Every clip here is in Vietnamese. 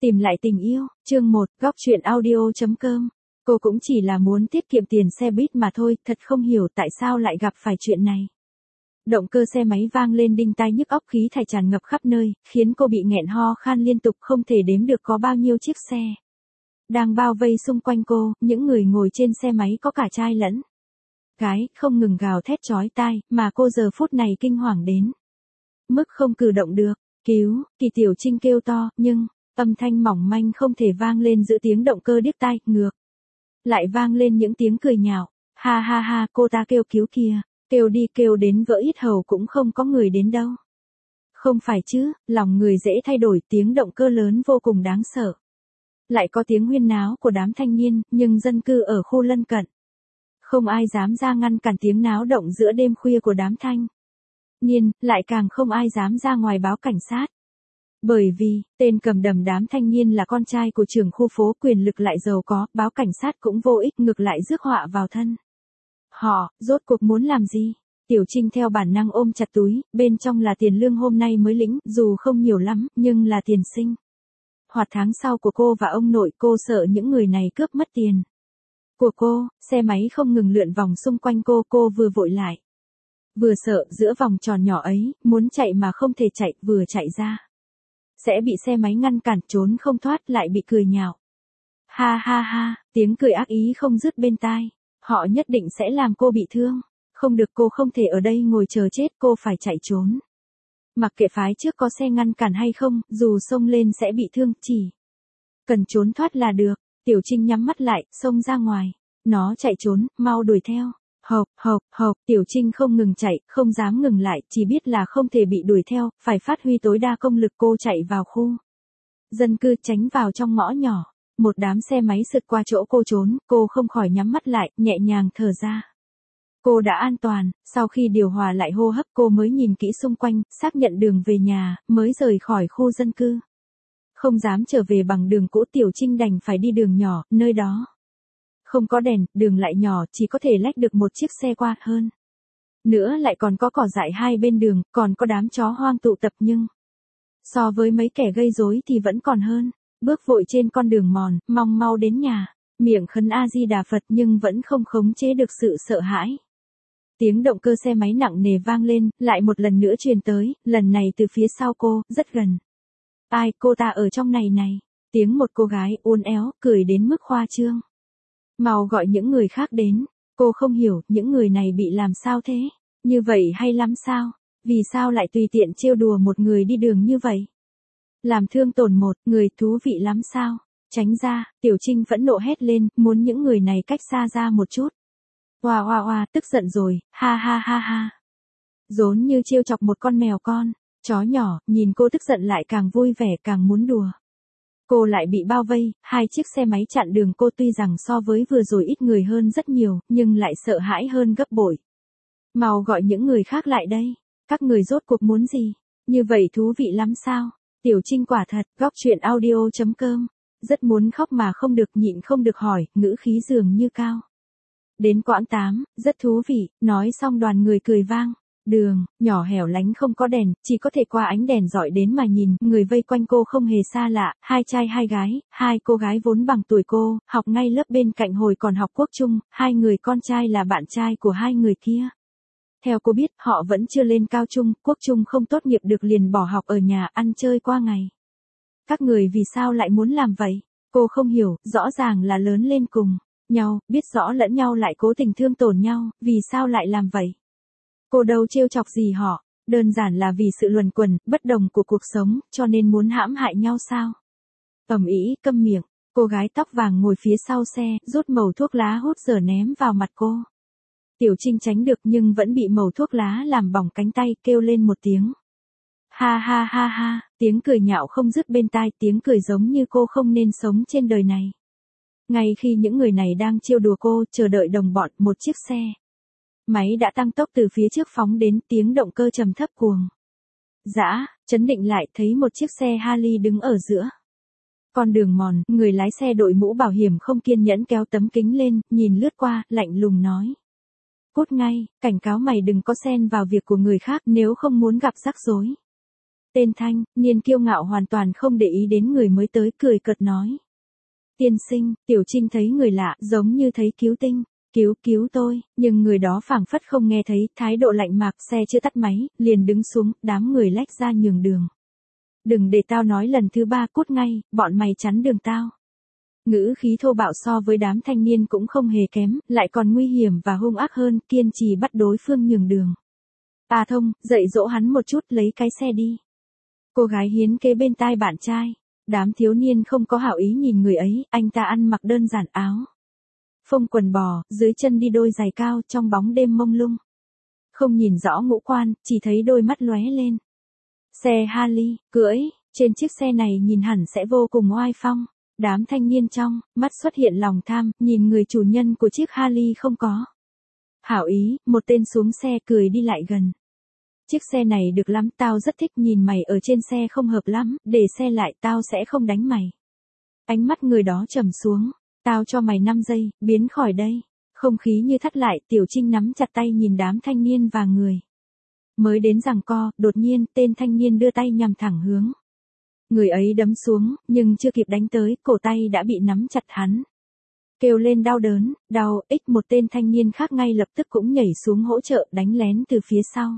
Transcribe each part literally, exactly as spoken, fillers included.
Tìm lại tình yêu, chương một, góc truyện audio.com. Cô cũng chỉ là muốn tiết kiệm tiền xe buýt mà thôi, thật không hiểu tại sao lại gặp phải chuyện này. Động cơ xe máy vang lên đinh tai nhức óc, khí thải tràn ngập khắp nơi, khiến cô bị nghẹn ho khan liên tục, không thể đếm được có bao nhiêu chiếc xe đang bao vây xung quanh cô, những người ngồi trên xe máy có cả trai lẫn gái, không ngừng gào thét chói tai, mà cô giờ phút này kinh hoàng đến mức không cử động được. Cứu, Kỳ Tiểu Trinh kêu to, nhưng âm thanh mỏng manh không thể vang lên giữa tiếng động cơ điếc tai, ngược lại vang lên những tiếng cười nhạo. Ha ha ha, cô ta kêu cứu kìa, kêu đi kêu đến vỡ yết hầu cũng không có người đến đâu. Không phải chứ, lòng người dễ thay đổi, tiếng động cơ lớn vô cùng đáng sợ. Lại có tiếng huyên náo của đám thanh niên, nhưng dân cư ở khu lân cận không ai dám ra ngăn cản tiếng náo động giữa đêm khuya của đám thanh niên, lại càng không ai dám ra ngoài báo cảnh sát. Bởi vì, tên cầm đầm đám thanh niên là con trai của trưởng khu phố, quyền lực lại giàu có, báo cảnh sát cũng vô ích, ngược lại rước họa vào thân. Họ, rốt cuộc muốn làm gì? Tiểu Trinh theo bản năng ôm chặt túi, bên trong là tiền lương hôm nay mới lĩnh, dù không nhiều lắm, nhưng là tiền sinh hoạt tháng sau của cô và ông nội. Cô sợ những người này cướp mất tiền của cô. Xe máy không ngừng lượn vòng xung quanh cô, cô vừa vội lại vừa sợ, giữa vòng tròn nhỏ ấy, muốn chạy mà không thể chạy, vừa chạy ra sẽ bị xe máy ngăn cản, trốn không thoát, lại bị cười nhạo. Ha ha ha, tiếng cười ác ý không dứt bên tai. Họ nhất định sẽ làm cô bị thương. Không được, cô không thể ở đây ngồi chờ chết, cô phải chạy trốn. Mặc kệ phái trước có xe ngăn cản hay không, dù xông lên sẽ bị thương, chỉ cần trốn thoát là được. Tiểu Trinh nhắm mắt lại, xông ra ngoài. Nó chạy trốn, mau đuổi theo. Hộc, hộc, hộc, Tiểu Trinh không ngừng chạy, không dám ngừng lại, chỉ biết là không thể bị đuổi theo, phải phát huy tối đa công lực. Cô chạy vào khu dân cư, tránh vào trong ngõ nhỏ. Một đám xe máy sượt qua chỗ cô trốn, cô không khỏi nhắm mắt lại, nhẹ nhàng thở ra. Cô đã an toàn. Sau khi điều hòa lại hô hấp, cô mới nhìn kỹ xung quanh, xác nhận đường về nhà, mới rời khỏi khu dân cư. Không dám trở về bằng đường cũ, Tiểu Trinh đành phải đi đường nhỏ, nơi đó không có đèn, đường lại nhỏ, chỉ có thể lách được một chiếc xe qua, hơn nữa lại còn có cỏ dại hai bên đường, còn có đám chó hoang tụ tập, nhưng so với mấy kẻ gây rối thì vẫn còn hơn. Bước vội trên con đường mòn, mong mau đến nhà, miệng khấn A Di Đà Phật nhưng vẫn không khống chế được sự sợ hãi. Tiếng động cơ xe máy nặng nề vang lên, lại một lần nữa truyền tới, lần này từ phía sau cô, rất gần. Ai, cô ta ở trong này này. Tiếng một cô gái uốn éo, cười đến mức khoa trương. Mau gọi những người khác đến. Cô không hiểu, những người này bị làm sao thế? Như vậy hay lắm sao? Vì sao lại tùy tiện trêu đùa một người đi đường như vậy? Làm thương tổn một người, thú vị lắm sao? Tránh ra. Tiểu Trinh phẫn nộ hét lên, muốn những người này cách xa ra một chút. Oa oa oa, tức giận rồi, ha ha ha ha. Giống như trêu chọc một con mèo con, chó nhỏ, nhìn cô tức giận lại càng vui vẻ, càng muốn đùa. Cô lại bị bao vây, hai chiếc xe máy chặn đường cô, tuy rằng so với vừa rồi ít người hơn rất nhiều, nhưng lại sợ hãi hơn gấp bội. Mau gọi những người khác lại đây. Các người rốt cuộc muốn gì? Như vậy thú vị lắm sao? Tiểu Trinh quả thật, góc truyện audio.com. Rất muốn khóc mà không được, nhịn không được hỏi, ngữ khí dường như cao đến quãng tám, rất thú vị. Nói xong đoàn người cười vang. Đường, nhỏ hẻo lánh không có đèn, chỉ có thể qua ánh đèn dọi đến mà nhìn, người vây quanh cô không hề xa lạ, hai trai hai gái, hai cô gái vốn bằng tuổi cô, học ngay lớp bên cạnh hồi còn học quốc trung, hai người con trai là bạn trai của hai người kia. Theo cô biết, họ vẫn chưa lên cao trung, quốc trung không tốt nghiệp được liền bỏ học ở nhà ăn chơi qua ngày. Các người vì sao lại muốn làm vậy? Cô không hiểu, rõ ràng là lớn lên cùng nhau, biết rõ lẫn nhau lại cố tình thương tổn nhau, vì sao lại làm vậy? Cô đâu trêu chọc gì họ, đơn giản là vì sự luẩn quẩn, bất đồng của cuộc sống, cho nên muốn hãm hại nhau sao? Ầm ĩ, câm miệng. Cô gái tóc vàng ngồi phía sau xe, rút mẩu thuốc lá hút dở ném vào mặt cô. Tiểu Trinh tránh được nhưng vẫn bị mẩu thuốc lá làm bỏng cánh tay, kêu lên một tiếng. Ha ha ha ha, tiếng cười nhạo không dứt bên tai, tiếng cười giống như cô không nên sống trên đời này. Ngay khi những người này đang trêu đùa cô, chờ đợi đồng bọn, một chiếc xe máy đã tăng tốc từ phía trước phóng đến, tiếng động cơ trầm thấp cuồng dã, chấn định lại, thấy một chiếc xe Harley đứng ở giữa con đường mòn, người lái xe đội mũ bảo hiểm không kiên nhẫn kéo tấm kính lên, nhìn lướt qua, lạnh lùng nói. Cút ngay, cảnh cáo mày đừng có xen vào việc của người khác, nếu không muốn gặp rắc rối. Tên thanh niên kiêu ngạo hoàn toàn không để ý đến người mới tới, cười cợt nói. Tiên sinh, Tiểu Trinh thấy người lạ, giống như thấy cứu tinh. Cứu, cứu tôi, nhưng người đó phảng phất không nghe thấy, thái độ lạnh mạc, xe chưa tắt máy, liền đứng xuống, đám người lách ra nhường đường. Đừng để tao nói lần thứ ba, cút ngay, bọn mày chắn đường tao. Ngữ khí thô bạo so với đám thanh niên cũng không hề kém, lại còn nguy hiểm và hung ác hơn, kiên trì bắt đối phương nhường đường. A Thông, dạy dỗ hắn một chút, lấy cái xe đi. Cô gái hiến kế bên tai bạn trai. Đám thiếu niên không có hảo ý nhìn người ấy, anh ta ăn mặc đơn giản áo phông quần bò, dưới chân đi đôi giày cao, trong bóng đêm mông lung. Không nhìn rõ ngũ quan, chỉ thấy đôi mắt lóe lên. Xe Harley, cưỡi, trên chiếc xe này nhìn hẳn sẽ vô cùng oai phong. Đám thanh niên trong mắt xuất hiện lòng tham, nhìn người chủ nhân của chiếc Harley không có hảo ý, một tên xuống xe cười đi lại gần. Chiếc xe này được lắm, tao rất thích, nhìn mày ở trên xe không hợp lắm, để xe lại, tao sẽ không đánh mày. Ánh mắt người đó trầm xuống, tao cho mày năm giây, biến khỏi đây. Không khí như thắt lại, Tiểu Trinh nắm chặt tay nhìn đám thanh niên và người mới đến giằng co, đột nhiên, tên thanh niên đưa tay nhằm thẳng hướng. Người ấy đấm xuống, nhưng chưa kịp đánh tới, cổ tay đã bị nắm chặt hắn. Kêu lên đau đớn, đau, ích một tên thanh niên khác ngay lập tức cũng nhảy xuống hỗ trợ, đánh lén từ phía sau.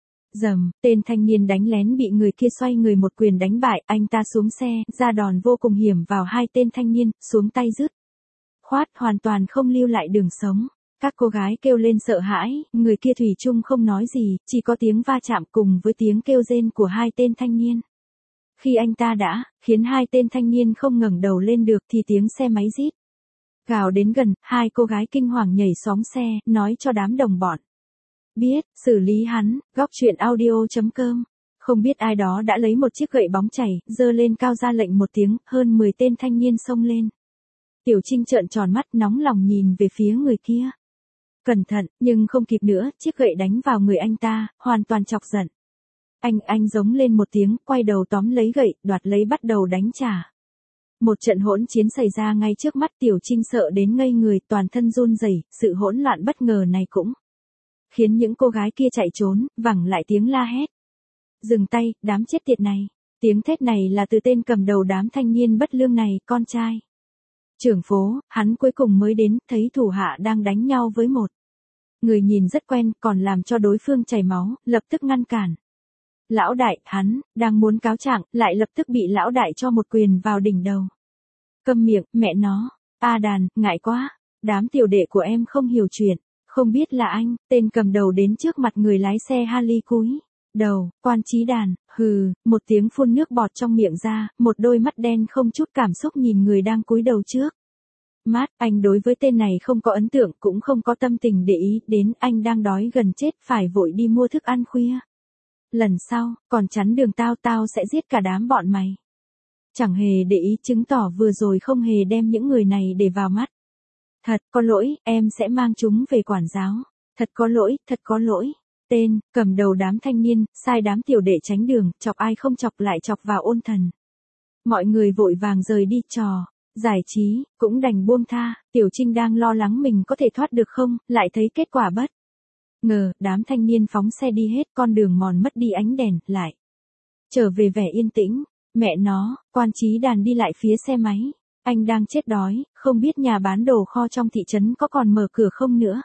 Dầm, tên thanh niên đánh lén bị người kia xoay người một quyền đánh bại, anh ta xuống xe, ra đòn vô cùng hiểm vào hai tên thanh niên, xuống tay dứt khoát, hoàn toàn không lưu lại đường sống. Các cô gái kêu lên sợ hãi, người kia thủy chung không nói gì, chỉ có tiếng va chạm cùng với tiếng kêu rên của hai tên thanh niên. Khi anh ta đã khiến hai tên thanh niên không ngẩng đầu lên được thì tiếng xe máy rít gào đến gần, hai cô gái kinh hoàng nhảy xóm xe, nói cho đám đồng bọn biết, xử lý hắn. Góc truyện audio chấm com. Không biết ai đó đã lấy một chiếc gậy bóng chảy, giơ lên cao ra lệnh một tiếng, hơn mười tên thanh niên xông lên. Tiểu Trinh trợn tròn mắt, nóng lòng nhìn về phía người kia. Cẩn thận, nhưng không kịp nữa, chiếc gậy đánh vào người anh ta, hoàn toàn chọc giận. Anh, anh giống lên một tiếng, quay đầu tóm lấy gậy, đoạt lấy bắt đầu đánh trả. Một trận hỗn chiến xảy ra ngay trước mắt, Tiểu Trinh sợ đến ngây người, toàn thân run rẩy, sự hỗn loạn bất ngờ này cũng khiến những cô gái kia chạy trốn, vẳng lại tiếng la hét. Dừng tay, đám chết tiệt này. Tiếng thét này là từ tên cầm đầu đám thanh niên bất lương này, con trai trưởng phố, hắn cuối cùng mới đến, thấy thủ hạ đang đánh nhau với một người nhìn rất quen, còn làm cho đối phương chảy máu, lập tức ngăn cản. Lão đại, hắn đang muốn cáo trạng, lại lập tức bị lão đại cho một quyền vào đỉnh đầu. Câm miệng, mẹ nó. A Đàn, ngại quá. Đám tiểu đệ của em không hiểu chuyện. Không biết là anh. Tên cầm đầu đến trước mặt người lái xe Harley cúi đầu, Quan Chí Đàn, hừ, một tiếng phun nước bọt trong miệng ra, một đôi mắt đen không chút cảm xúc nhìn người đang cúi đầu trước mắt. Anh đối với tên này không có ấn tượng, cũng không có tâm tình để ý đến, anh đang đói gần chết, phải vội đi mua thức ăn khuya. Lần sau, còn chắn đường tao, tao sẽ giết cả đám bọn mày. Chẳng hề để ý, chứng tỏ vừa rồi không hề đem những người này để vào mắt. Thật có lỗi, em sẽ mang chúng về quản giáo. Thật có lỗi, thật có lỗi. Tên cầm đầu đám thanh niên, sai đám tiểu đệ tránh đường, chọc ai không chọc lại chọc vào ôn thần. Mọi người vội vàng rời đi, trò giải trí cũng đành buông tha. Tiểu Trinh đang lo lắng mình có thể thoát được không, lại thấy kết quả bất ngờ, đám thanh niên phóng xe đi hết, con đường mòn mất đi ánh đèn, lại trở về vẻ yên tĩnh. Mẹ nó, Quan Chí Đàn đi lại phía xe máy. Anh đang chết đói, không biết nhà bán đồ kho trong thị trấn có còn mở cửa không nữa.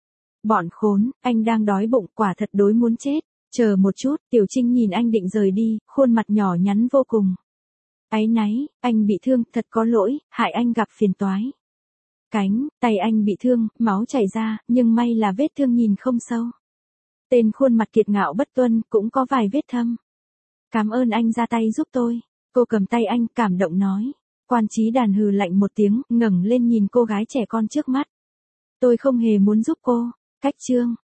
Bọn khốn, anh đang đói bụng, quả thật đối muốn chết. Chờ một chút, Tiểu Trinh nhìn anh định rời đi, khuôn mặt nhỏ nhắn vô cùng áy náy. Anh bị thương, thật có lỗi, hại anh gặp phiền toái. Cánh tay anh bị thương, máu chảy ra, nhưng may là vết thương nhìn không sâu. Tên khuôn mặt kiệt ngạo bất tuân, cũng có vài vết thâm. Cảm ơn anh ra tay giúp tôi. Cô cầm tay anh, cảm động nói. Quan Chí Đàn hừ lạnh một tiếng, ngẩng lên nhìn cô gái trẻ con trước mắt. Tôi không hề muốn giúp cô. Cách chương